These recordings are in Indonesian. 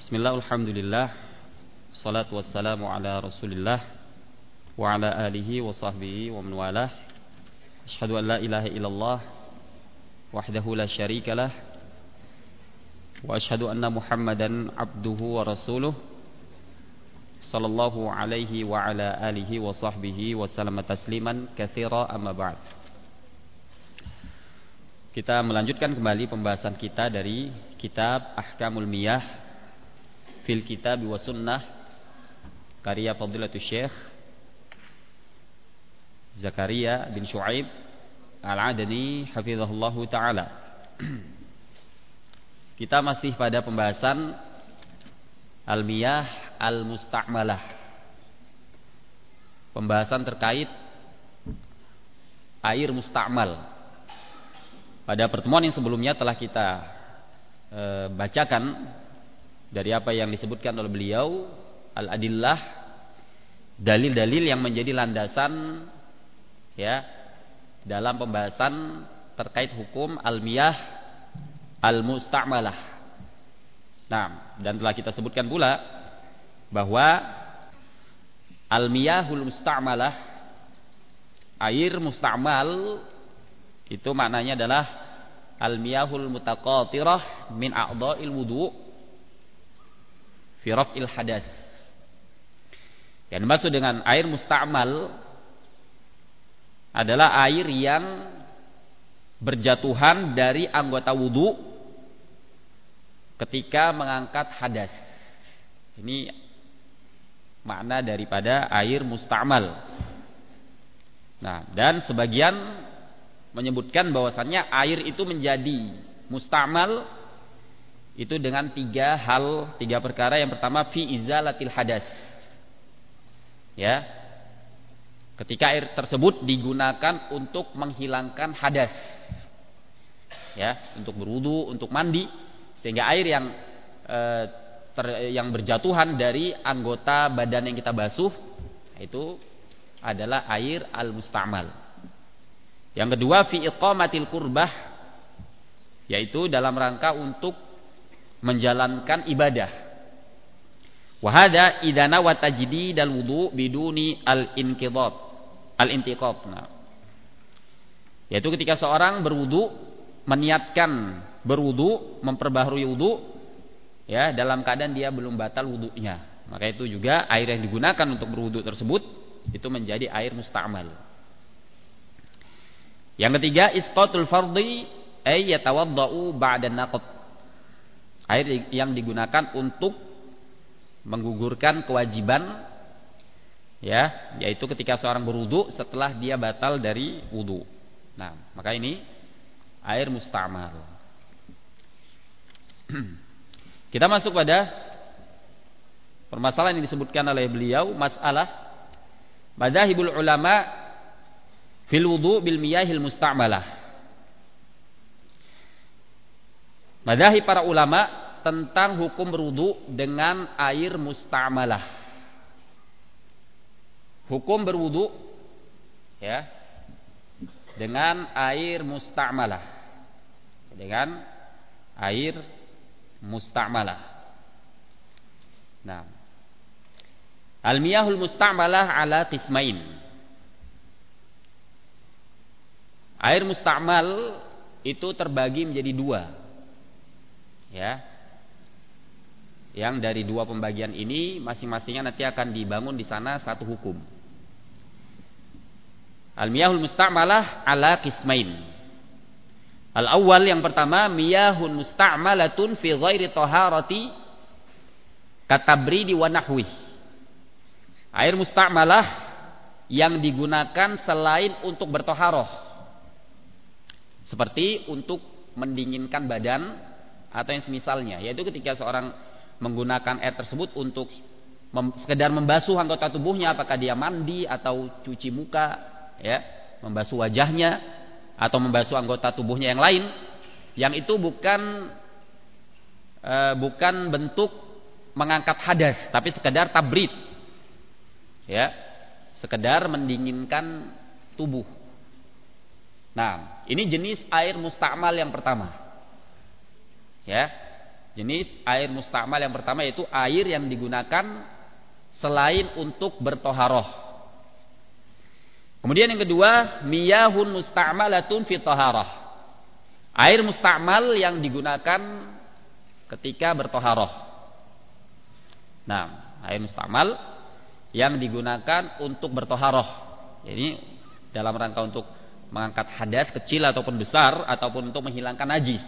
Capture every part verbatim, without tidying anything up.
Bismillah, alhamdulillah, salatu wassalamu ala rasulillah wa ala alihi wa sahbihi wa man walah. Asyhadu an la ilaha illallah wahdahu la syarikalah wa asyhadu anna Muhammadan abduhu wa rasuluh sallallahu alaihi wa ala alihi wa sahbihi wa sallama tasliman katsira, amma ba'd. Kita melanjutkan kembali pembahasan kita dari kitab Ahkamul Miyah fil Kitab wa Sunnah karya Fadilatul Syekh Zakaria bin Syuaib Al-Adani hafizahullahu taala. Kita masih pada pembahasan Al-Miyah Al-Musta'malah. Pembahasan terkait air musta'mal. Pada pertemuan yang sebelumnya telah kita e, bacakan dari apa yang disebutkan oleh beliau, al-adillah, dalil-dalil yang menjadi landasan ya dalam pembahasan terkait hukum al-miyah al-musta'malah. Nah, dan telah kita sebutkan pula bahwa al-miyahul musta'malah, air musta'mal, itu maknanya adalah al-miyahul mutaqatirah min a'dha'il wudu' fi raf'il hadas. Yang dimaksud dengan air musta'mal adalah air yang berjatuhan dari anggota wudu ketika mengangkat hadas. Ini makna daripada air musta'mal. Nah, dan sebagian menyebutkan bahwasannya air itu menjadi musta'mal itu dengan tiga hal, tiga perkara. Yang pertama, fi izalatil hadas. Ya. Ketika air tersebut digunakan untuk menghilangkan hadas. Ya, untuk berwudu, untuk mandi, sehingga air yang e, ter, yang berjatuhan dari anggota badan yang kita basuh itu adalah air al-musta'mal. Yang kedua, fi iqamatil qurbah, yaitu dalam rangka untuk menjalankan ibadah. Wa hada idana wa tajdid al wudu biduni al inqidad al intiqad. Nah, yaitu ketika seorang berwudu, meniatkan berwudu, memperbaharui wudu ya dalam keadaan dia belum batal wudunya, maka itu juga air yang digunakan untuk berwudu tersebut itu menjadi air musta'mal. Yang ketiga, isqatul fardhi ay yatawaddau ba'da naqd. Air yang digunakan untuk menggugurkan kewajiban ya, yaitu ketika seorang berwudu setelah dia batal dari wudu. Nah, maka ini air musta'mal. Kita masuk pada permasalahan yang disebutkan oleh beliau, masalah madzhabul ulama fil wudu bil miyahil musta'malah. Madzhab para ulama tentang hukum berwudu dengan air musta'malah. Hukum berwudu ya dengan air musta'malah. Dengan air musta'malah. Nah, al-miyahul musta'malah ala qismain. Air musta'mal itu terbagi menjadi dua. Ya, yang dari dua pembagian ini masing-masingnya nanti akan dibangun di sana satu hukum. Al-miyahul musta'malah ala qismain. Al-awwal, yang pertama, miyahun musta'malatun fi ghairi taharati katabridi wa nahwi. Air musta'malah yang digunakan selain untuk bertoharoh, seperti untuk mendinginkan badan atau yang semisalnya, yaitu ketika seorang menggunakan air tersebut untuk mem, sekedar membasuh anggota tubuhnya, apakah dia mandi atau cuci muka ya, membasuh wajahnya atau membasuh anggota tubuhnya yang lain, yang itu bukan e, bukan bentuk mengangkat hadas, tapi sekedar tabrid ya, sekedar mendinginkan tubuh. Nah, ini jenis air musta'mal yang pertama. Ya. Jenis air musta'mal yang pertama yaitu air yang digunakan selain untuk bertoharoh. Kemudian yang kedua, miyahun musta'malatun fi taharah. Air musta'mal yang digunakan ketika bertoharoh. Nah, air musta'mal yang digunakan untuk bertoharoh. Jadi dalam rangka untuk mengangkat hadas kecil ataupun besar, ataupun untuk menghilangkan najis.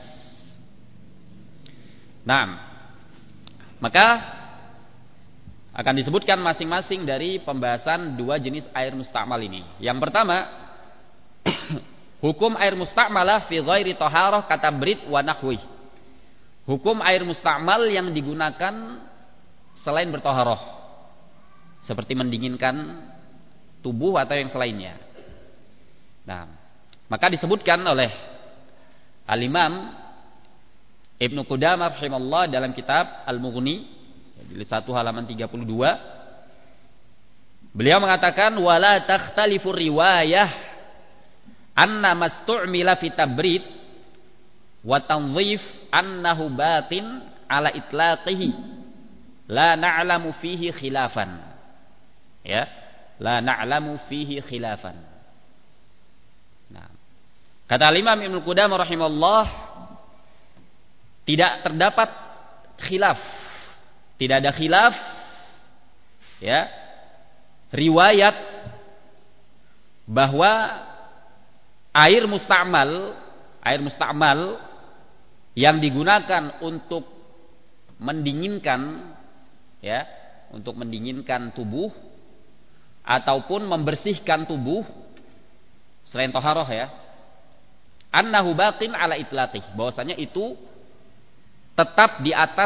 Nah, maka akan disebutkan masing-masing dari pembahasan dua jenis air musta'mal ini. Yang pertama, hukum air musta'malah fi ghairi taharah kata brid wa nahwi. Hukum air musta'mal yang digunakan selain bertaharah, seperti mendinginkan tubuh atau yang selainnya. Nah, maka disebutkan oleh Al-Imam Ibnu Qudamah rahimahullah dalam kitab Al-Mughni di satu halaman tiga puluh dua, beliau mengatakan wala takhtalifu riwayah anna mastu'mila fi tabrid wa tanzif annahu batin ala itlaqihi la na'lamu fihi khilafan. Ya, la na'lamu fihi khilafan. Nah, kata Imam Ibnu Qudamah rahimahullah, tidak terdapat khilaf, tidak ada khilaf, ya, riwayat bahwa air musta'mal, air musta'mal yang digunakan untuk mendinginkan, ya, untuk mendinginkan tubuh ataupun membersihkan tubuh selain taharah, ya, annahu baqin ala itlaqih, bahwasanya itu tetap di atas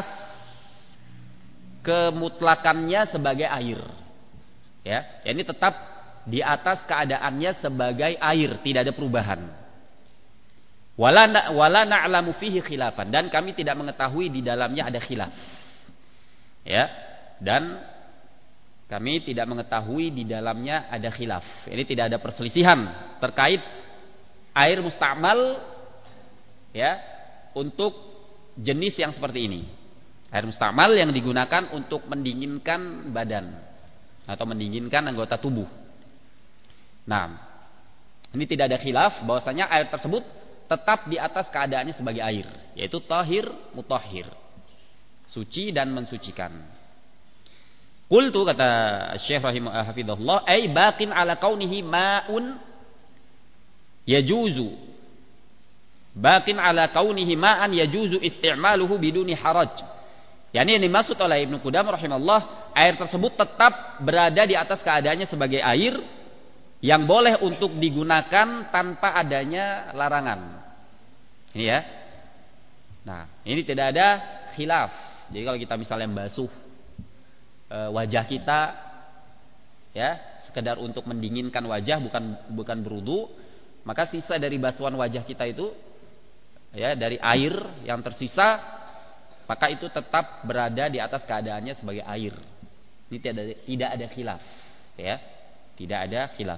kemutlakannya sebagai air, ya, ini tetap di atas keadaannya sebagai air, tidak ada perubahan. Wala wala na'lamu fihi khilafan, dan kami tidak mengetahui di dalamnya ada khilaf, ya, dan kami tidak mengetahui di dalamnya ada khilaf. Ini tidak ada perselisihan terkait air musta'mal, ya, untuk jenis yang seperti ini. Air musta'mal yang digunakan untuk mendinginkan badan atau mendinginkan anggota tubuh. Nah, ini tidak ada khilaf bahwasanya air tersebut tetap di atas keadaannya sebagai air, yaitu tahir mutahhir, suci dan mensucikan. Qultu, kata Syekh rahimahullah hafizahullah, ay baqin ala kaunihi ma'un yajuzu, baqin ala kaunihi ma'an yajuzu isti'maluhu biduni haraj. Yani yang dimaksud oleh Ibnu Qudamah rahimahullah, air tersebut tetap berada di atas keadaannya sebagai air yang boleh untuk digunakan tanpa adanya larangan. Ini, ya. Nah, ini tidak ada khilaf. Jadi kalau kita misalnya membasuh e, wajah kita, ya, sekedar untuk mendinginkan wajah, bukan bukan berwudu, maka sisa dari basuhan wajah kita itu, ya, dari air yang tersisa, maka itu tetap berada di atas keadaannya sebagai air. Ini tidak ada, tidak ada khilaf, ya, tidak ada khilaf.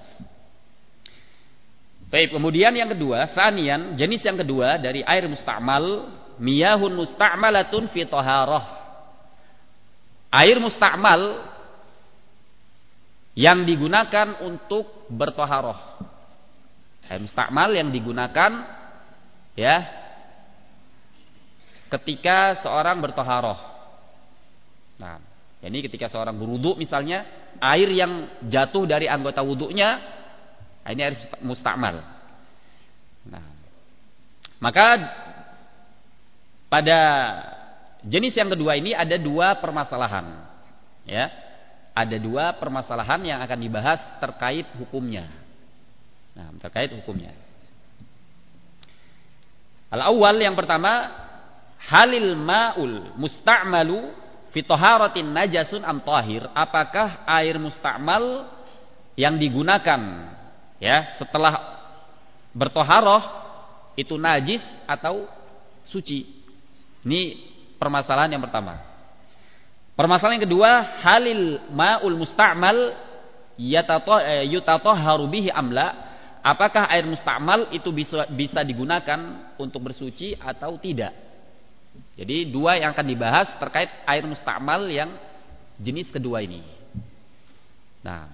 Baik, kemudian yang kedua, sanian, jenis yang kedua dari air musta'mal, miyahun musta'malatun fi taharah. Air musta'mal yang digunakan untuk bertaharah. Air musta'mal yang digunakan, ya, ketika seorang bertaharah. Nah, ini ketika seorang berwudu misalnya, air yang jatuh dari anggota wudunya, ini air musta'mal. Nah, maka pada jenis yang kedua ini ada dua permasalahan, ya, ada dua permasalahan yang akan dibahas terkait hukumnya. Nah, terkait hukumnya. Al-awwal, yang pertama, halil ma'ul musta'malu fi taharatin najasun am tahir. Apakah air musta'mal yang digunakan, ya, setelah bertoharoh itu najis atau suci? Ini permasalahan yang pertama. Permasalahan yang kedua, halil ma'ul musta'mal yutatahharu bihi amla. Apakah air musta'mal itu bisa bisa digunakan untuk bersuci atau tidak? Jadi dua yang akan dibahas terkait air musta'mal yang jenis kedua ini. Nah,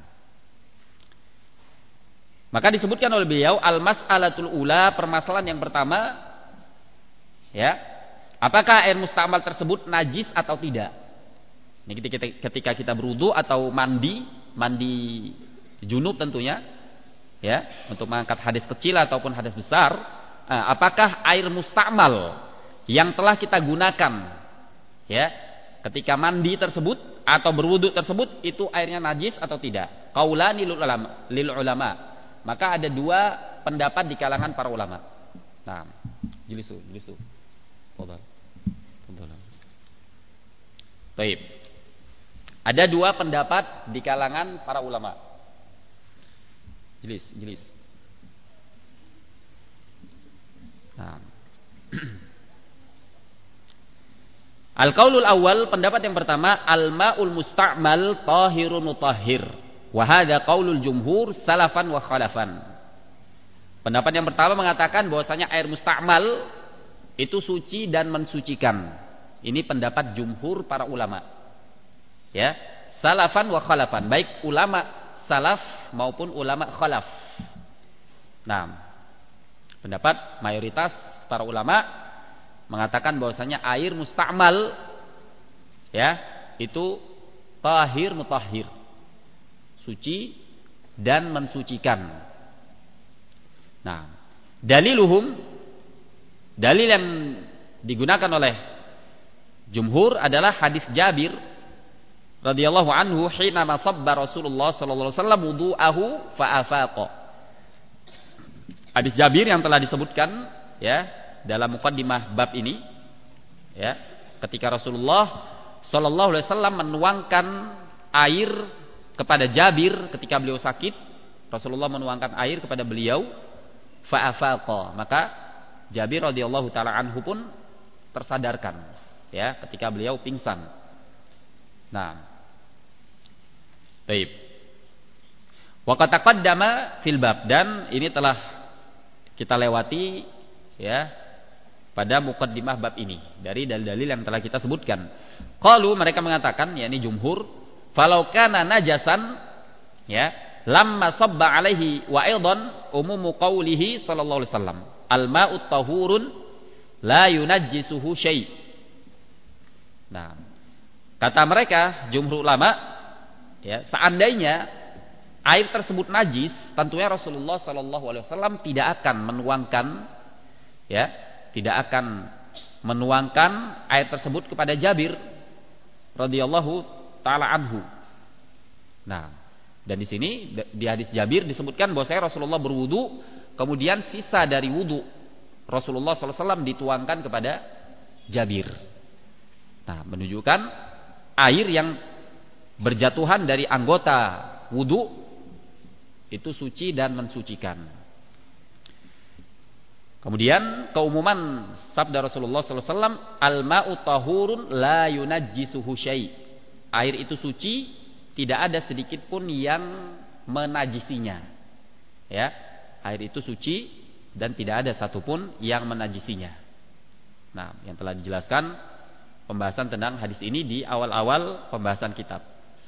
maka disebutkan oleh beliau al-mas'alatul ula, permasalahan yang pertama, ya, apakah air musta'mal tersebut najis atau tidak? Ini ketika, ketika kita berwudu atau mandi, mandi junub tentunya, ya, untuk mengangkat hadas kecil ataupun hadas besar, nah, apakah air musta'mal yang telah kita gunakan, ya, ketika mandi tersebut atau berwudu tersebut itu airnya najis atau tidak? Qaulani lil ulama, lil ulama. Maka ada dua pendapat di kalangan para ulama. Nah, jilisu, jilisu. Fadhal. Fadhal. Baik. Ada dua pendapat di kalangan para ulama. Jilis, jilis. Nah. Al-qaulul awal, pendapat yang pertama, al-ma'ul musta'mal tahirun mutahhir. Wa hadza qaulul jumhur salafan wa khalafan. Pendapat yang pertama mengatakan bahwasanya air musta'mal itu suci dan mensucikan. Ini pendapat jumhur para ulama. Ya, salafan wa khalafan, baik ulama salaf maupun ulama khalaf. Nah, pendapat mayoritas para ulama mengatakan bahwasanya air musta'mal, ya, itu tahir mutahhir, suci dan mensucikan. Nah, daliluhum, dalil yang digunakan oleh jumhur adalah hadis Jabir radhiyallahu anhu, hina masabba Rasulullah sallallahu alaihi wasallam wudu'ahu fa afaqa. Hadis Jabir yang telah disebutkan, ya, dalam muqaddimah bab ini, ya, ketika Rasulullah sallallahu alaihi wasallam menuangkan air kepada Jabir ketika beliau sakit, Rasulullah menuangkan air kepada beliau, fa'afaqa, maka Jabir radhiyallahu taala anhu pun tersadarkan, ya, ketika beliau pingsan. Nah, baik. Wa qad taqaddama fil bab, dan ini telah kita lewati, ya, pada muqaddimah bab ini dari dalil-dalil yang telah kita sebutkan. Qalu, mereka mengatakan, yakni jumhur, falau kana najasan, ya, lamma sabba alaihi wa aidan umumu qaulihi sallallahu alaihi wasallam al-ma'ut tahurun la yunajjisuhu syai'. Nah, kata mereka jumhur ulama, ya, seandainya air tersebut najis, tentunya Rasulullah sallallahu alaihi wasallam tidak akan menuangkan, ya, tidak akan menuangkan air tersebut kepada Jabir radhiyallahu ta'ala anhu. Nah, dan di sini di hadis Jabir disebutkan bahwa saya Rasulullah berwudu, kemudian sisa dari wudu Rasulullah sallallahu alaihi wasallam dituangkan kepada Jabir. Nah, menunjukkan air yang berjatuhan dari anggota wudu itu suci dan mensucikan. Kemudian keumuman sabda Rasulullah sallallahu alaihi wasallam, al-ma'u tahurun la yunajjisuhu syai'. Air itu suci, tidak ada sedikit pun yang menajisinya. Ya, air itu suci dan tidak ada satupun yang menajisinya. Nah, yang telah dijelaskan pembahasan tentang hadis ini di awal-awal pembahasan kitab.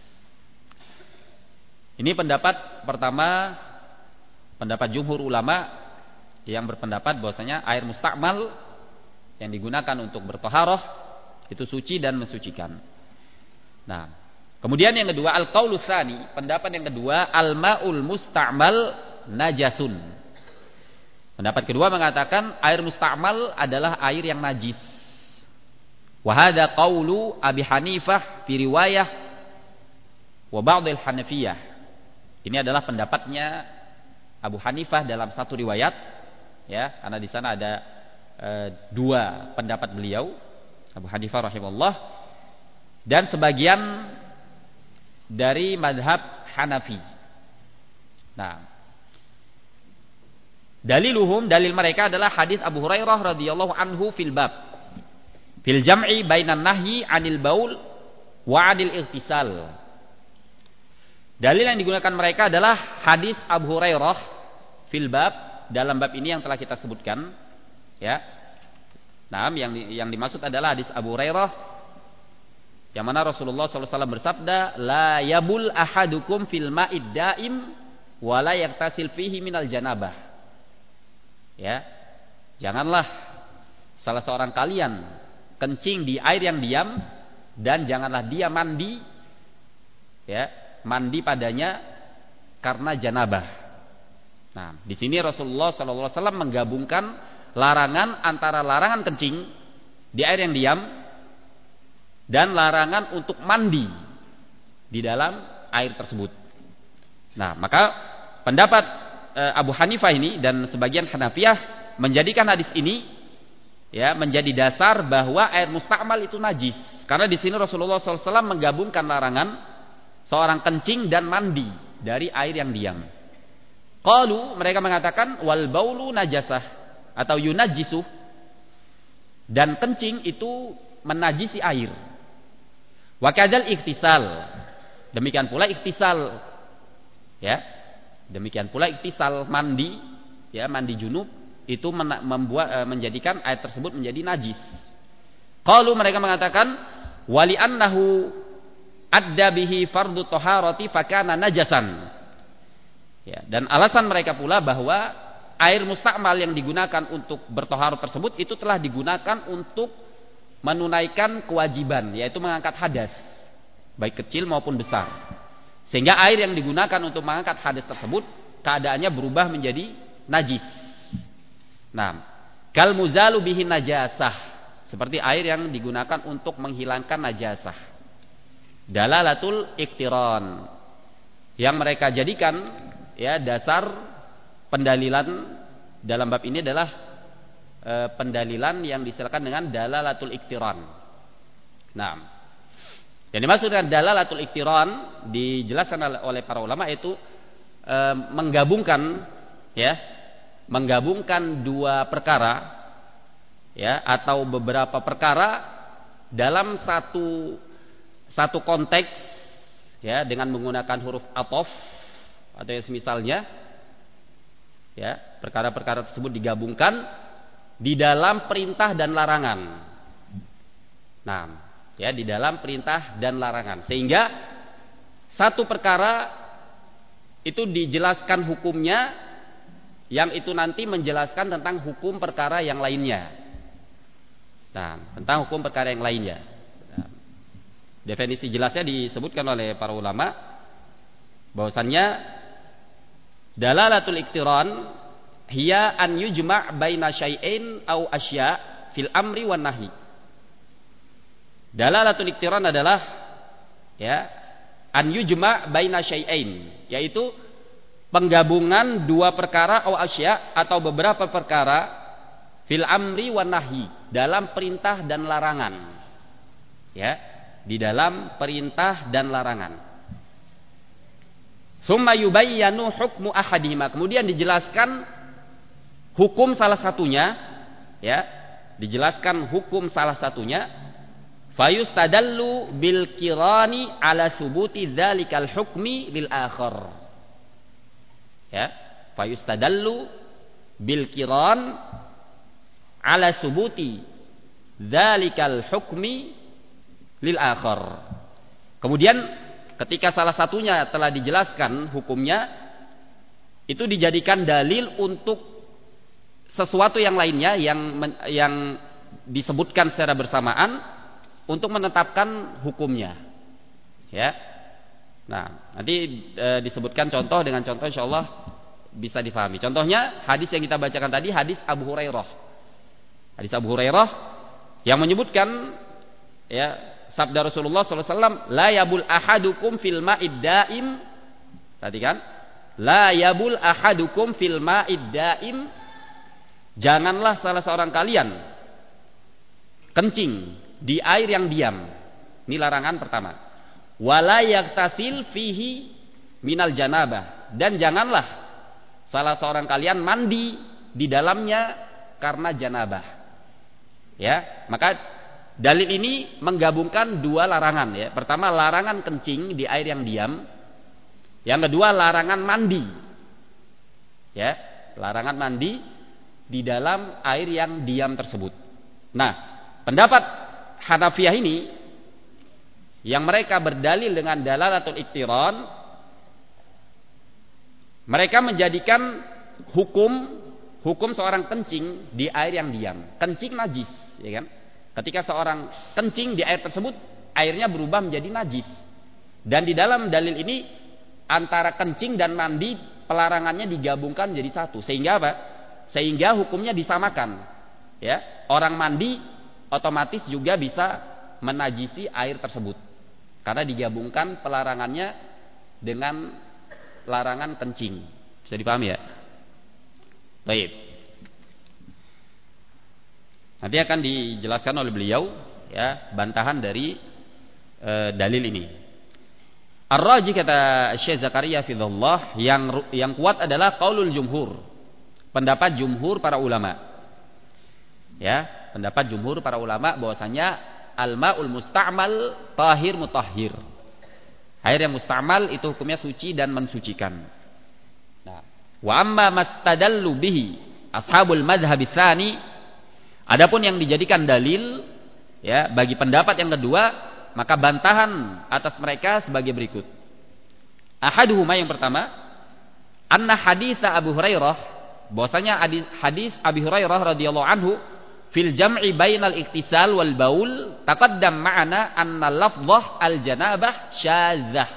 Ini pendapat pertama, pendapat jumhur ulama yang berpendapat bahwasanya air musta'mal yang digunakan untuk bertaharah itu suci dan mensucikan. Nah, kemudian yang kedua, al-qaulu tsani, pendapat yang kedua, al-ma'ul musta'mal najasun. Pendapat kedua mengatakan air musta'mal adalah air yang najis. Wa hadza qaulu Abi Hanifah fi riwayah wa ba'd al-Hanafiyah. Ini adalah pendapatnya Abu Hanifah dalam satu riwayat, ya, karena di sana ada e, dua pendapat beliau, Abu Hanifah rahimahullah, dan sebagian dari madhab Hanafi. Nah, daliluhum, dalil mereka adalah hadis Abu Hurairah radhiyallahu anhu fil bab fil jam'i bainan nahyi 'anil baul wa 'anil ightisal. Dalil yang digunakan mereka adalah hadis Abu Hurairah fil bab, dalam bab ini yang telah kita sebutkan, ya. Nah, yang yang dimaksud adalah hadis Abu Hurairah yang mana Rasulullah shallallahu alaihi wasallam bersabda, la yabul ahadukum fil ma'id daim wa la yaktasil fihi minal janabah. Ya, janganlah salah seorang kalian kencing di air yang diam, dan janganlah dia mandi, ya, mandi padanya karena janabah. Nah, di sini Rasulullah shallallahu alaihi wasallam menggabungkan larangan antara larangan kencing di air yang diam dan larangan untuk mandi di dalam air tersebut. Nah, maka pendapat e, Abu Hanifah ini dan sebagian Hanafiyah menjadikan hadis ini, ya, menjadi dasar bahwa air musta'mal itu najis. Karena di sini Rasulullah shallallahu alaihi wasallam menggabungkan larangan seorang kencing dan mandi dari air yang diam. Qalu, mereka mengatakan wal baulu najasah atau yunajjisu, dan kencing itu menajisi air. Wa kadzal iktisal, demikian pula iktisal, ya, demikian pula iktisal mandi, ya, mandi junub itu membuat menjadikan air tersebut menjadi najis. Qalu, mereka mengatakan wali annahu adda bihi fardu taharati fakana najasan. Ya, dan alasan mereka pula bahwa air mustakmal yang digunakan untuk bertoharat tersebut itu telah digunakan untuk menunaikan kewajiban, yaitu mengangkat hadas, baik kecil maupun besar. Sehingga air yang digunakan untuk mengangkat hadas tersebut keadaannya berubah menjadi najis. Nah, kal muzalu bihi najasah, seperti air yang digunakan untuk menghilangkan najasah. Dalalatul iktiran, yang mereka jadikan, ya, dasar pendalilan dalam bab ini adalah e, pendalilan yang disebutkan dengan dalalatul iktiran. Nah, yang dimaksud dengan dalalatul iktiran dijelaskan oleh para ulama itu e, menggabungkan, ya, menggabungkan dua perkara, ya, atau beberapa perkara dalam satu satu konteks, ya, dengan menggunakan huruf athof atau yang semisalnya. Ya, perkara-perkara tersebut digabungkan di dalam perintah dan larangan. Nah, ya, di dalam perintah dan larangan, sehingga satu perkara itu dijelaskan hukumnya, yang itu nanti menjelaskan tentang hukum perkara yang lainnya. Nah, tentang hukum perkara yang lainnya. Nah, definisi jelasnya disebutkan oleh para ulama bahwasannya dalalatul iktiran hiya an yujma' baina syai'in au asya' fil amri wan nahi. Dalalatul iktiran adalah, ya, an yujma' baina syai'in, yaitu penggabungan dua perkara au asya' atau beberapa perkara fil amri wan nahi, dalam perintah dan larangan. Ya, di dalam perintah dan larangan. Summa yubayyanu hukmu ahadihima, kemudian dijelaskan hukum salah satunya, ya, dijelaskan hukum salah satunya. Fayustadallu bil kirani ala subuti dzalikal hukmi lil akhar. Ya, fayustadallu bil kiran ala subuti dzalikal hukmi lil akhar. Kemudian ketika salah satunya telah dijelaskan hukumnya, itu dijadikan dalil untuk sesuatu yang lainnya yang yang disebutkan secara bersamaan untuk menetapkan hukumnya. Ya. Nah, nanti e, disebutkan contoh, dengan contoh insyaallah bisa difahami. Contohnya hadis yang kita bacakan tadi, hadis Abu Hurairah. Hadis Abu Hurairah yang menyebutkan, ya, sabda Rasulullah shallallahu alaihi wasallam, la yabul ahadukum fil ma'id daim. Tadi kan, la yabul ahadukum fil ma'id daim, janganlah salah seorang kalian kencing di air yang diam. Ini larangan pertama. Wala yaktasil fihi minal janabah, dan janganlah salah seorang kalian mandi di dalamnya karena janabah. Ya, maka dalil ini menggabungkan dua larangan, ya. Pertama, larangan kencing di air yang diam. Yang kedua, larangan mandi. Ya, larangan mandi di dalam air yang diam tersebut. Nah, pendapat Hanafiyah ini yang mereka berdalil dengan dalalatul iktiran, mereka menjadikan hukum hukum seorang kencing di air yang diam. Kencing najis, ya kan? Ketika seorang kencing di air tersebut, airnya berubah menjadi najis. Dan di dalam dalil ini antara kencing dan mandi pelarangannya digabungkan menjadi satu. Sehingga apa? Sehingga hukumnya disamakan. Ya, orang mandi otomatis juga bisa menajisi air tersebut. Karena digabungkan pelarangannya dengan larangan kencing. Bisa dipahami ya? Baik. Nanti akan dijelaskan oleh beliau ya bantahan dari e, dalil ini. Ar-rajih kata Syekh Zakaria fidhullah, yang yang kuat adalah qaulul jumhur. Pendapat jumhur para ulama. Ya, pendapat jumhur para ulama bahwasanya al-ma'ul musta'mal tahir mutahhir. Air yang musta'mal itu hukumnya suci dan mensucikan. Nah, wa amma mastadallu bihi ashabul madhhab tsani, adapun yang dijadikan dalil ya bagi pendapat yang kedua, maka bantahan atas mereka sebagai berikut. Ahaduhuma, yang pertama, anna hadits Abu Hurairah, bahwasanya hadis, hadis Abu Hurairah radhiyallahu anhu fil jam'i bainal iktisal wal baul taqaddam ma'ana anna lafdhah al janabah syadzah.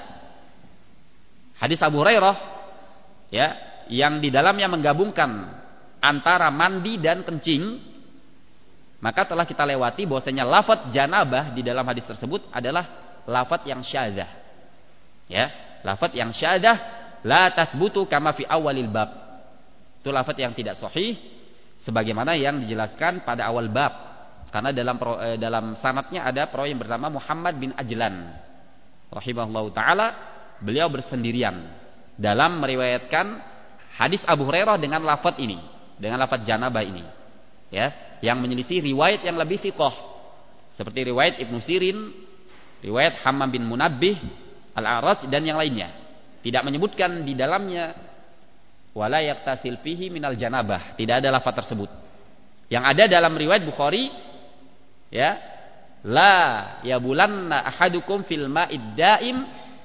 Hadis Abu Hurairah ya yang di dalamnya menggabungkan antara mandi dan kencing, maka telah kita lewati bahwasanya lafaz janabah di dalam hadis tersebut adalah lafaz yang syadzah. Ya, lafaz yang syadzah la tasbutu kama fi awalil bab. Itu lafaz yang tidak sahih sebagaimana yang dijelaskan pada awal bab, karena dalam pro, eh, dalam sanadnya ada perawi yang bernama Muhammad bin Ajlan rahimahullahu taala. Beliau bersendirian dalam meriwayatkan hadis Abu Hurairah dengan lafaz ini, dengan lafaz janabah ini ya, yang menyelisih riwayat yang lebih thiqah seperti riwayat Ibnu Sirin, riwayat Hammam bin Munabbih, Al-A'raj dan yang lainnya. Tidak menyebutkan di dalamnya wala yaktasil fihi minal janabah, tidak ada lafaz tersebut. Yang ada dalam riwayat Bukhari ya, la yabulanna ahadukum fil ma'id daim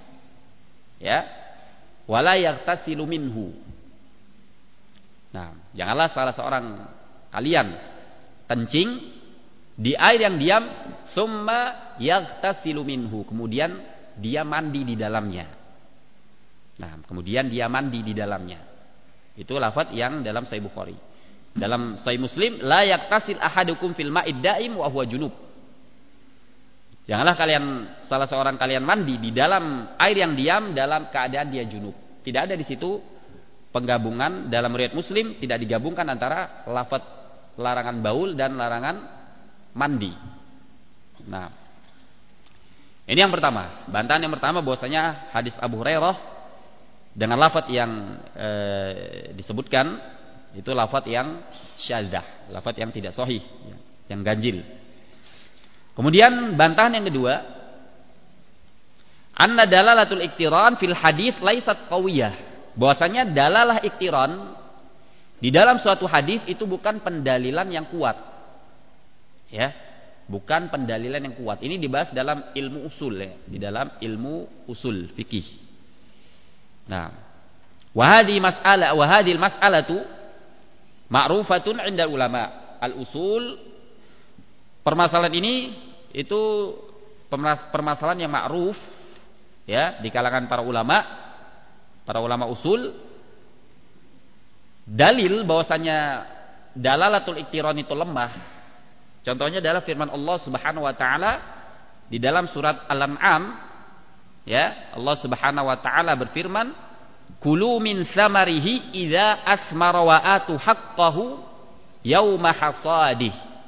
ya, wala yaktasilu minhu. Nah, janganlah salah seorang kalian kencing di air yang diam, summa yaktasilu minhu, kemudian dia mandi di dalamnya. Nah, kemudian dia mandi di dalamnya. Itu lafaz yang dalam Sahih Bukhari. Dalam Sahih Muslim, la yaktasil ahadukum fil ma'id daim wa huwa junub. Janganlah kalian salah seorang kalian mandi di dalam air yang diam dalam keadaan dia junub. Tidak ada di situ penggabungan dalam riwayat Muslim, tidak digabungkan antara lafaz larangan baul dan larangan mandi. Nah, ini yang pertama. Bantahan yang pertama bahwasanya hadis Abu Hurairah dengan lafaz yang e, disebutkan itu lafaz yang syadzah, lafaz yang tidak sahih, yang ganjil. Kemudian bantahan yang kedua, anna dalalatul iktiran fil hadis laisat qawiyah, bahwasanya dalalah iktiran di dalam suatu hadis itu bukan pendalilan yang kuat. Ya, bukan pendalilan yang kuat. Ini dibahas dalam ilmu usul ya, di dalam ilmu usul fikih. Nah, wahadi mas'alah wahadil mas'alatu ma'rufatun 'inda ulama al-usul. Permasalahan ini itu permasalahan yang ma'ruf ya di kalangan para ulama, para ulama usul. Dalil bahwasanya dalalatul iktiran itu lemah. Contohnya adalah firman Allah Subhanahu wa taala di dalam surat Al-An'am. Ya, Allah Subhanahu wa taala berfirman, "Kulu min samarihi idza asmara wa atu haqqahu yauma hasadih."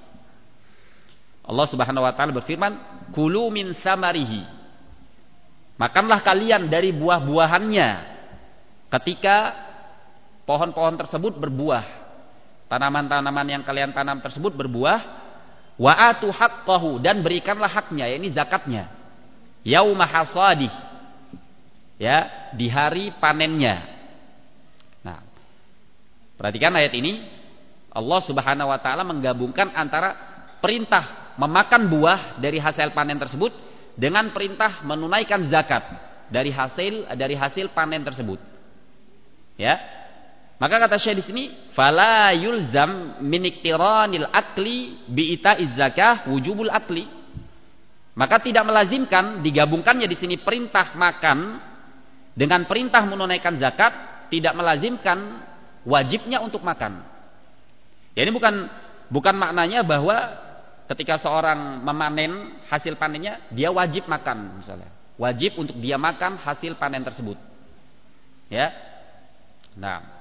Allah Subhanahu wa taala berfirman, "Kulu min samarihi." Makanlah kalian dari buah-buahannya ketika pohon-pohon tersebut berbuah. Tanaman-tanaman yang kalian tanam tersebut berbuah, wa atu haqqahu, dan berikanlah haknya, yakni zakatnya. Yauma hasadih, ya, di hari panennya. Nah, perhatikan ayat ini. Allah Subhanahu wa taala menggabungkan antara perintah memakan buah dari hasil panen tersebut dengan perintah menunaikan zakat dari hasil dari hasil panen tersebut. Ya. Maka kata Syekh di sini, fala yulzam min iktiranil akli bi ita'iz zakah wujubul akli. Maka tidak melazimkan digabungkannya di sini perintah makan dengan perintah menunaikan zakat, tidak melazimkan wajibnya untuk makan. Ya, ini bukan bukan maknanya bahwa ketika seorang memanen hasil panennya dia wajib makan misalnya. Wajib untuk dia makan hasil panen tersebut. Ya. Nah,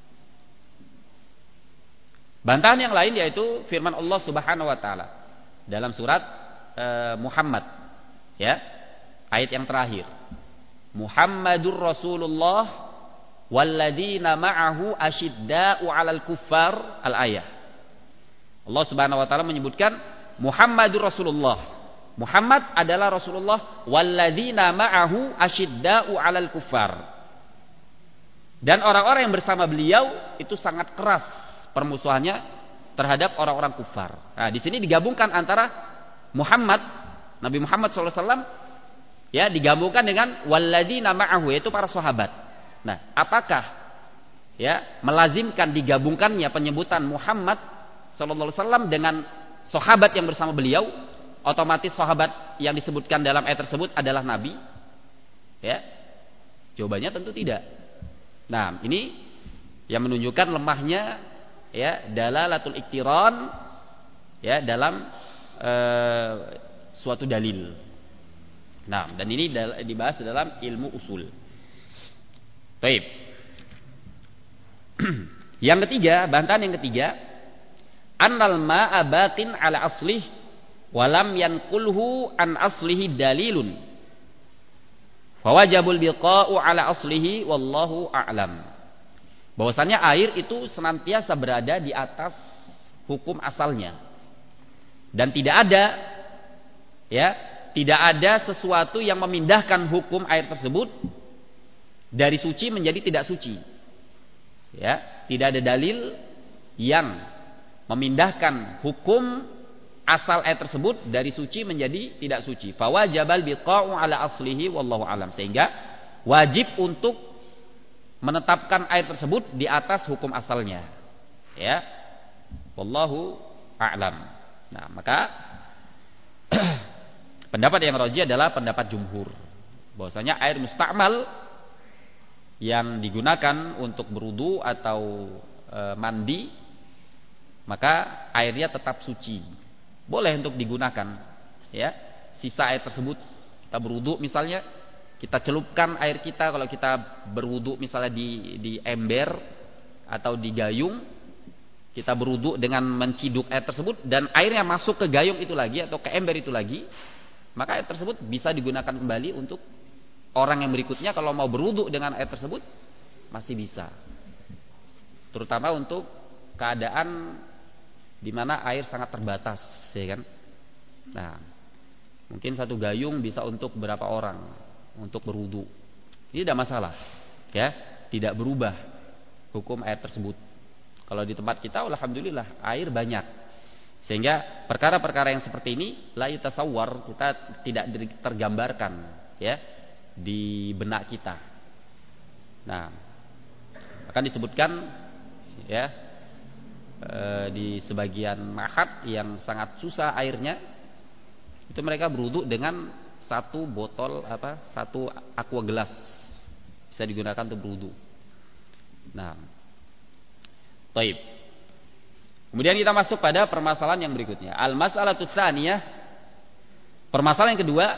bantahan yang lain yaitu firman Allah Subhanahu wa taala dalam surat uh, Muhammad, ya. Ayat yang terakhir. Muhammadur Rasulullah walladzina ma'ahu asyidda'u 'alal kuffar, al-ayah. Allah Subhanahu wa taala menyebutkan Muhammadur Rasulullah. Muhammad adalah Rasulullah walladzina ma'ahu asyidda'u 'alal kuffar. Dan orang-orang yang bersama beliau itu sangat keras permusuhannya terhadap orang-orang kufar. Nah, di sini digabungkan antara Muhammad, Nabi Muhammad shallallahu alaihi wasallam, ya, digabungkan dengan walladzina ma'ahu, yaitu para sahabat. Nah, apakah ya melazimkan digabungkannya penyebutan Muhammad shallallahu alaihi wasallam dengan sahabat yang bersama beliau? Otomatis sahabat yang disebutkan dalam ayat tersebut adalah Nabi? Ya, jawabannya tentu tidak. Nah, ini yang menunjukkan lemahnya ya dalalatul iktiran ya dalam e, suatu dalil. Nah, dan ini dibahas dalam ilmu usul. Baik. Yang ketiga, bantahan yang ketiga, annal ma'a baqin ala aslih walam yanqulhu an aslihi dalilun fawajabul biqa'u ala aslihi wallahu a'lam. Bahwasannya air itu senantiasa berada di atas hukum asalnya dan tidak ada ya tidak ada sesuatu yang memindahkan hukum air tersebut dari suci menjadi tidak suci. Ya, tidak ada dalil yang memindahkan hukum asal air tersebut dari suci menjadi tidak suci. Fawajabal biqa'u ala aslihi wallahu alam. Sehingga wajib untuk menetapkan air tersebut di atas hukum asalnya. Ya. Wallahu a'lam. Nah, maka pendapat yang rajih adalah pendapat jumhur. Bahwasanya air musta'mal yang digunakan untuk berwudu atau e, mandi, maka airnya tetap suci. Boleh untuk digunakan, ya. Sisa air tersebut kita berwudu misalnya, kita celupkan air kita kalau kita berwudu misalnya di di ember atau di gayung, kita berwudu dengan menciduk air tersebut dan airnya masuk ke gayung itu lagi atau ke ember itu lagi, maka air tersebut bisa digunakan kembali untuk orang yang berikutnya kalau mau berwudu dengan air tersebut masih bisa. Terutama untuk keadaan di mana air sangat terbatas, ya kan? Nah, mungkin satu gayung bisa untuk berapa orang untuk berwudu. Ini tidak masalah, ya, tidak berubah hukum air tersebut. Kalau di tempat kita, alhamdulillah air banyak, sehingga perkara-perkara yang seperti ini la yatasawwar, kita tidak tergambarkan, ya, di benak kita. Nah, akan disebutkan, ya, e, di sebagian ma'had yang sangat susah airnya, itu mereka berwudu dengan satu botol apa, satu aqua gelas bisa digunakan untuk berwudu. Nah, taib. Kemudian kita masuk pada permasalahan yang berikutnya. Al-mas'alatu tsaniyah. Permasalahan yang kedua.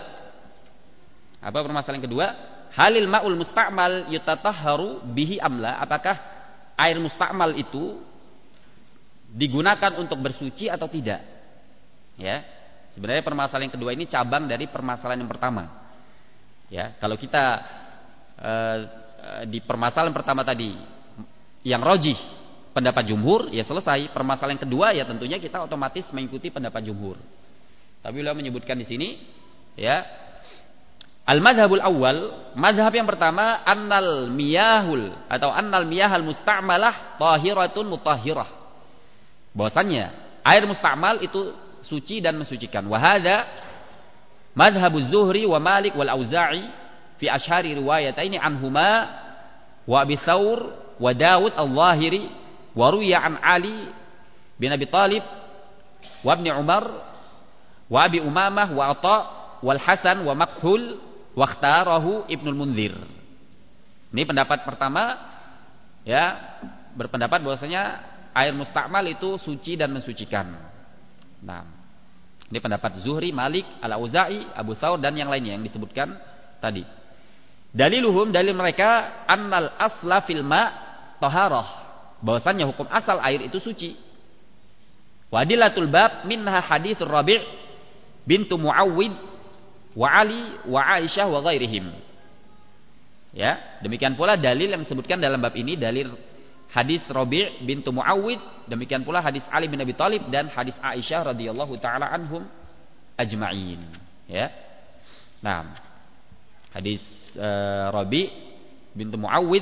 Apa permasalahan yang kedua? Halil ma'ul musta'mal yutatahharu bihi amla? Apakah air musta'mal itu digunakan untuk bersuci atau tidak? Ya. Sebenarnya permasalahan yang kedua ini cabang dari permasalahan yang pertama. Ya, kalau kita e, di permasalahan pertama tadi yang rajih pendapat jumhur, ya selesai. Permasalahan yang kedua ya tentunya kita otomatis mengikuti pendapat jumhur. Tapi beliau menyebutkan di sini, ya, al-madhabul awal, madhab yang pertama, annal miyahul atau annal miyahal musta'malah tahiratun mutahhirah. Bahwasannya air musta'mal itu suci dan mensucikan. Wa hadza madhhabuz Zuhri wa Malik wal Auza'i fi ashhari riwayataini anhuma wa Abi Thawr wa Dawud al-Zahiri wa ruya an Ali bin Abi Thalib wa Ibn Umar wa Abi Umamah wa Atha wal Hasan wa Makhul wa ikhtarahu Ibnul Munzir. Ini pendapat pertama, ya, berpendapat bahwasanya air musta'mal itu suci dan mensucikan. Nah, ini pendapat Zuhri, Malik, Al-Auza'i, Abu Thawr dan yang lainnya yang disebutkan tadi. Daliluhum, dalil mereka, annal asla fil ma' taharah, bahwasannya hukum asal air itu suci. Wa adillatul bab minha hadits Rabi' bintu Muawwid wa Ali wa Aisyah wa ghairihim. Ya, demikian pula dalil yang disebutkan dalam bab ini, dalil hadis Rabi' bintu Muawwid, demikian pula hadis Ali bin Abi Thalib dan hadis Aisyah radhiyallahu taala anhum ajma'in, ya. Nah, hadis uh, Rabi' bintu Muawwid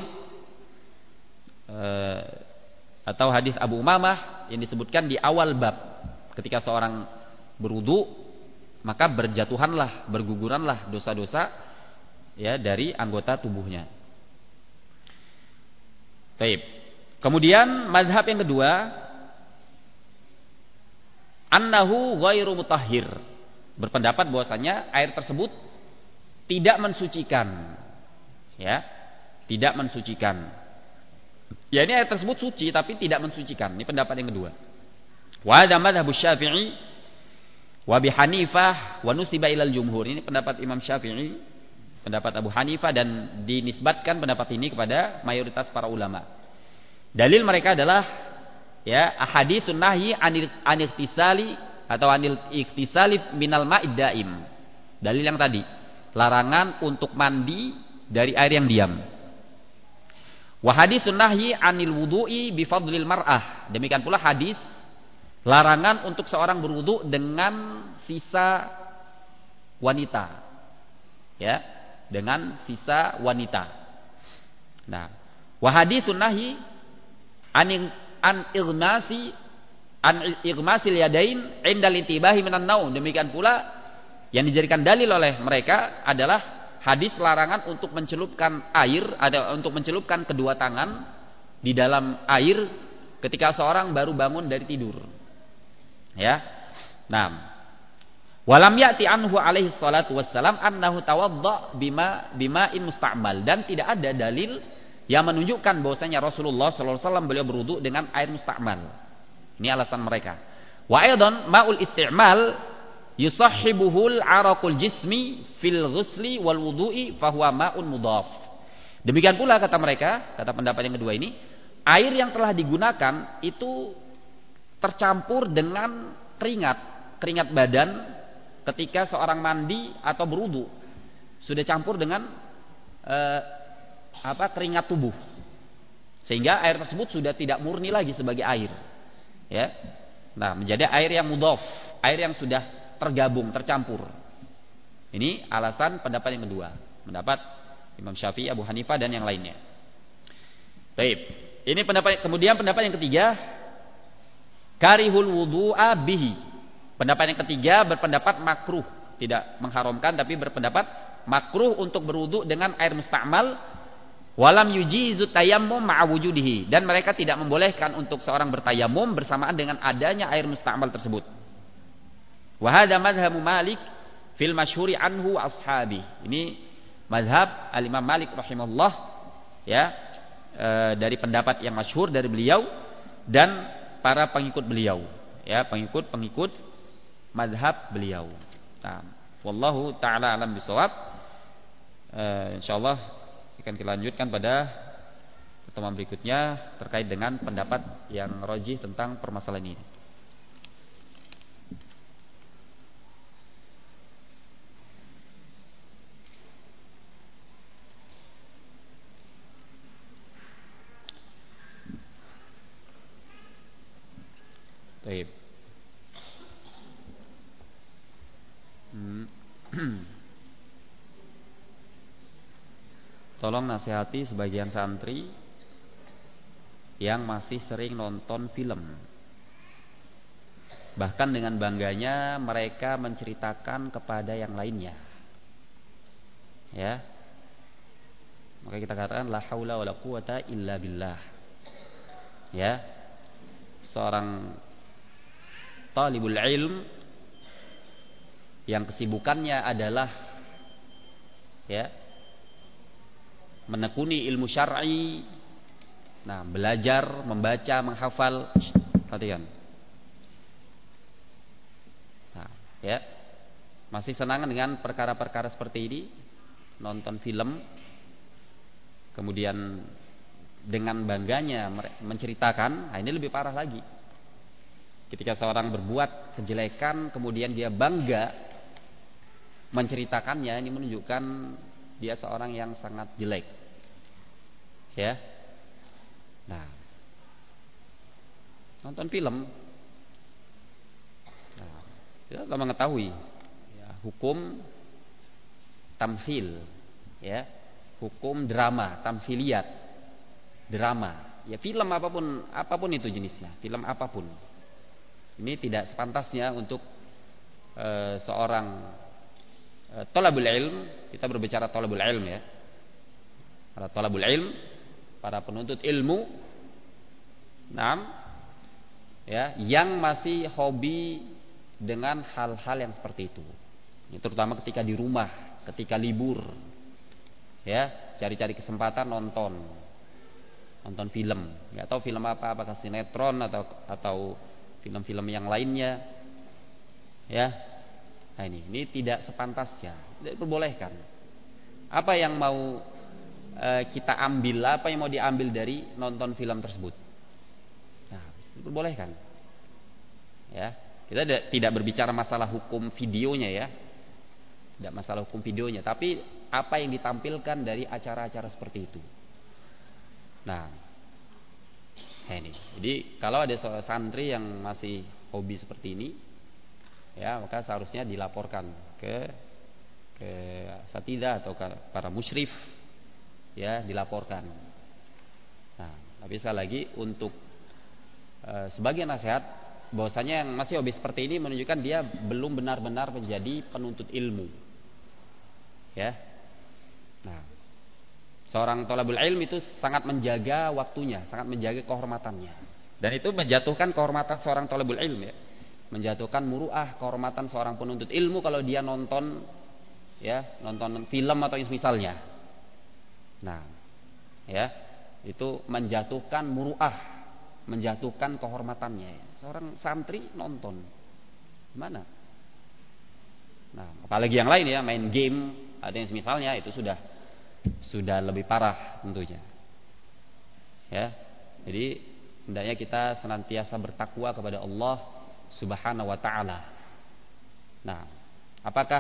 uh, atau hadis Abu Umamah yang disebutkan di awal bab, ketika seorang berwudu maka berjatuhanlah, berguguranlah dosa-dosa, ya, dari anggota tubuhnya. Baik. Kemudian mazhab yang kedua, annahu ghairu mutahhir, berpendapat bahwasanya air tersebut tidak mensucikan, ya, tidak mensucikan. Ya, ini air tersebut suci tapi tidak mensucikan. Ini pendapat yang kedua. Wa hadza madzhabu Syafi'i wa Abi Hanifah wa nusiba ilal jumhur. Ini pendapat Imam Syafi'i, pendapat Abu Hanifah, dan dinisbatkan pendapat ini kepada mayoritas para ulama. Dalil mereka adalah, ya, ahaditsun nahyi anil anil atau anil iktisali minal ma'id daim. Dalil yang tadi, larangan untuk mandi dari air yang diam. Wa haditsun nahyi anil wudu'i bi fadlil mar'ah. Demikian pula hadis larangan untuk seorang berwudu dengan sisa wanita. Ya, dengan sisa wanita. Nah, wa haditsun nahyi an an igmasi an igmasil yadain indal intibahi minan naum. Demikian pula yang dijadikan dalil oleh mereka adalah hadis larangan untuk mencelupkan air, ada untuk mencelupkan kedua tangan di dalam air ketika seorang baru bangun dari tidur. Ya. Nah, walam ya'ti anhu alaihi salatu wassalam annahu tawadda bima bima'in musta'mal, dan tidak ada dalil yang menunjukkan bahwasanya Rasulullah sallallahu alaihi wasallam beliau berwudu dengan air musta'mal. Ini alasan mereka. Wa aidan ma'ul isti'mal yusahhibuhul araqul jismi fil ghusli wal wudu'i fa huwa ma'un mudhaf. Demikian pula kata mereka, kata pendapat yang kedua ini, air yang telah digunakan itu tercampur dengan keringat, keringat badan ketika seorang mandi atau berwudu. Sudah campur dengan eh, apa keringat tubuh, sehingga air tersebut sudah tidak murni lagi sebagai air, ya. Nah, menjadi air yang mudhaf, air yang sudah tergabung, tercampur. Ini alasan pendapat yang kedua, pendapat Imam Syafi'i, Abu Hanifah dan yang lainnya. Baik, ini pendapat. Kemudian pendapat yang ketiga, karihul wudu'a bihi. Pendapat yang ketiga berpendapat makruh, tidak mengharamkan tapi berpendapat makruh untuk berwudu dengan air musta'mal. Walam yujizu tayammum ma'a wujudihi, dan mereka tidak membolehkan untuk seorang bertayamum bersamaan dengan adanya air musta'mal tersebut. Wa hadza madhhabu Malik fil masyhuri anhu wa ashabi. Ini mazhab al-Imam Malik rahimahullah, ya, e, dari pendapat yang masyhur dari beliau dan para pengikut beliau, ya, pengikut-pengikut mazhab beliau. Nah, wallahu taala alam bisawab. E, insyaallah akan kita lanjutkan pada pertemuan berikutnya terkait dengan pendapat yang rajih tentang permasalahan ini. Baik. Hmm. Tolong nasihati sebagian santri yang masih sering nonton film Bahkan dengan bangganya mereka menceritakan kepada yang lainnya. Ya. Maka kita katakan la haula wala quwata illa billah. Ya. Seorang talibul ilm yang kesibukannya adalah ya menekuni ilmu syar'i, nah belajar, membaca, menghafal, perhatikan. Nah, ya masih senang dengan perkara-perkara seperti ini, nonton film, kemudian dengan bangganya menceritakan. Nah, ini lebih parah lagi. Ketika seorang berbuat kejelekan kemudian dia bangga menceritakannya, ini menunjukkan dia seorang yang sangat jelek. Ya. Nah, nonton film. Nah, kita telah mengetahui ya, hukum tamsil, ya, hukum drama, tamsiliat, drama. Ya film apapun, apapun itu jenisnya, film apapun. Ini tidak sepantasnya untuk e, seorang e, thalabul ilm. Kita berbicara thalabul ilm ya. Para thalabul ilm, para penuntut ilmu, enam, ya, yang masih hobi dengan hal-hal yang seperti itu. Ya, terutama ketika di rumah, ketika libur, ya, cari-cari kesempatan nonton, nonton film. Nggak tahu film apa, apakah sinetron atau atau film-film yang lainnya, ya. Nah ini, ini tidak sepantasnya, tidak diperbolehkan. Apa yang mau e, kita ambil, apa yang mau diambil dari nonton film tersebut? Nah, diperbolehkan. Ya, kita tidak berbicara masalah hukum videonya ya, tidak masalah hukum videonya, tapi apa yang ditampilkan dari acara-acara seperti itu. Nah. Nah ini. Jadi kalau ada seorang santri yang masih hobi seperti ini, ya maka seharusnya dilaporkan ke ke asatidzah atau ke para musyrif, ya dilaporkan. Nah, tapi sekali lagi untuk e, sebagai nasihat bahwasanya yang masih hobi seperti ini menunjukkan dia belum benar-benar menjadi penuntut ilmu. Ya. Nah, seorang thalabul ilm itu sangat menjaga waktunya, sangat menjaga kehormatannya. Dan itu menjatuhkan kehormatan seorang thalabul ilm ya. Menjatuhkan muruah kehormatan seorang penuntut ilmu kalau dia nonton ya, nonton film atau misalnya. Nah, ya, itu menjatuhkan muruah, menjatuhkan kehormatannya. Seorang santri nonton. Gimana? Nah, apalagi yang lain ya, main game, ada yang misalnya itu sudah sudah lebih parah tentunya. Ya. Jadi hendaknya kita senantiasa bertakwa kepada Allah Subhanahu wa taala. Nah, apakah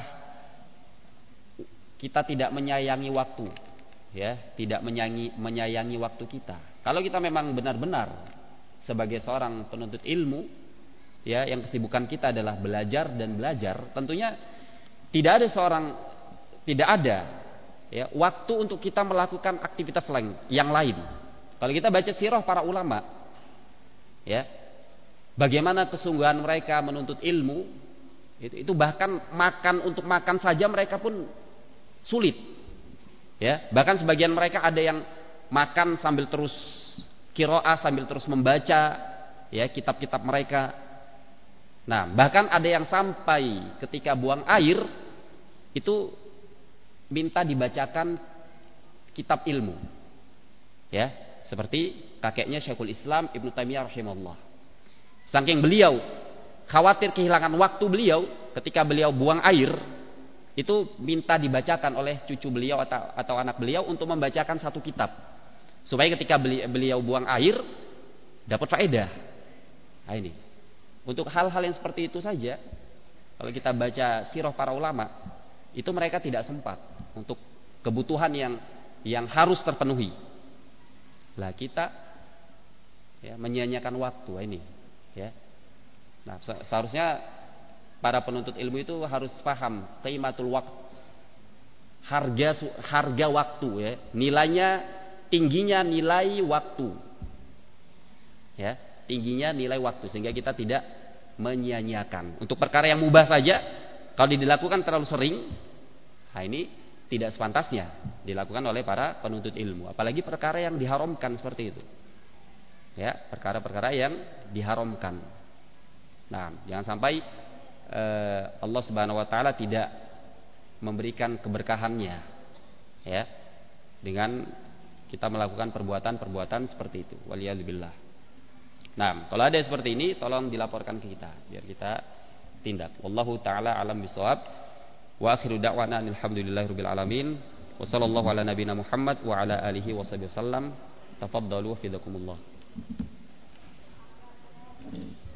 kita tidak menyayangi waktu? Ya, tidak menyayangi menyayangi waktu kita. Kalau kita memang benar-benar sebagai seorang penuntut ilmu, ya, yang kesibukan kita adalah belajar dan belajar, tentunya tidak ada seorang tidak ada ya, waktu untuk kita melakukan aktivitas lain, yang lain. Kalau kita baca sirah para ulama, ya, bagaimana kesungguhan mereka menuntut ilmu, itu, itu bahkan makan untuk makan saja mereka pun sulit. Ya, bahkan sebagian mereka ada yang makan sambil terus qiraah, sambil terus membaca, ya, kitab-kitab mereka. Nah, bahkan ada yang sampai ketika buang air itu minta dibacakan kitab ilmu, ya, seperti kakeknya Syekhul Islam Ibnu Taimiyah rahimahullah. Saking beliau khawatir kehilangan waktu beliau ketika beliau buang air, itu minta dibacakan oleh cucu beliau atau, atau anak beliau untuk membacakan satu kitab, supaya ketika beliau buang air dapat faedah. Nah ini, untuk hal-hal yang seperti itu saja, kalau kita baca sirah para ulama, itu mereka tidak sempat untuk kebutuhan yang yang harus terpenuhi. Lah kita ya, menyia-nyiakan waktu ini, ya. Nah, seharusnya para penuntut ilmu itu harus paham qimatul waqt, harga harga waktu, ya. Nilainya, tingginya nilai waktu, ya, tingginya nilai waktu, sehingga kita tidak menyia-nyiakan. Untuk perkara yang mubah saja, kalau dilakukan terlalu sering, nah ini tidak sepantasnya dilakukan oleh para penuntut ilmu. Apalagi perkara yang diharamkan seperti itu. Ya, perkara-perkara yang diharamkan. Nah, jangan sampai eh, Allah Subhanahu wa taala tidak memberikan keberkahannya, ya, dengan kita melakukan perbuatan-perbuatan seperti itu. Waliyadzubillah. Nah, kalau ada seperti ini, tolong dilaporkan ke kita biar kita tindak. Wallahu taala alam bisawab. Wa akhiru da'wana alhamdulillahirabbil alamin. Wa sallallahu ala nabiyyina Muhammad wa ala alihi washabihi wasallam. Tafaddalu fidakumullah.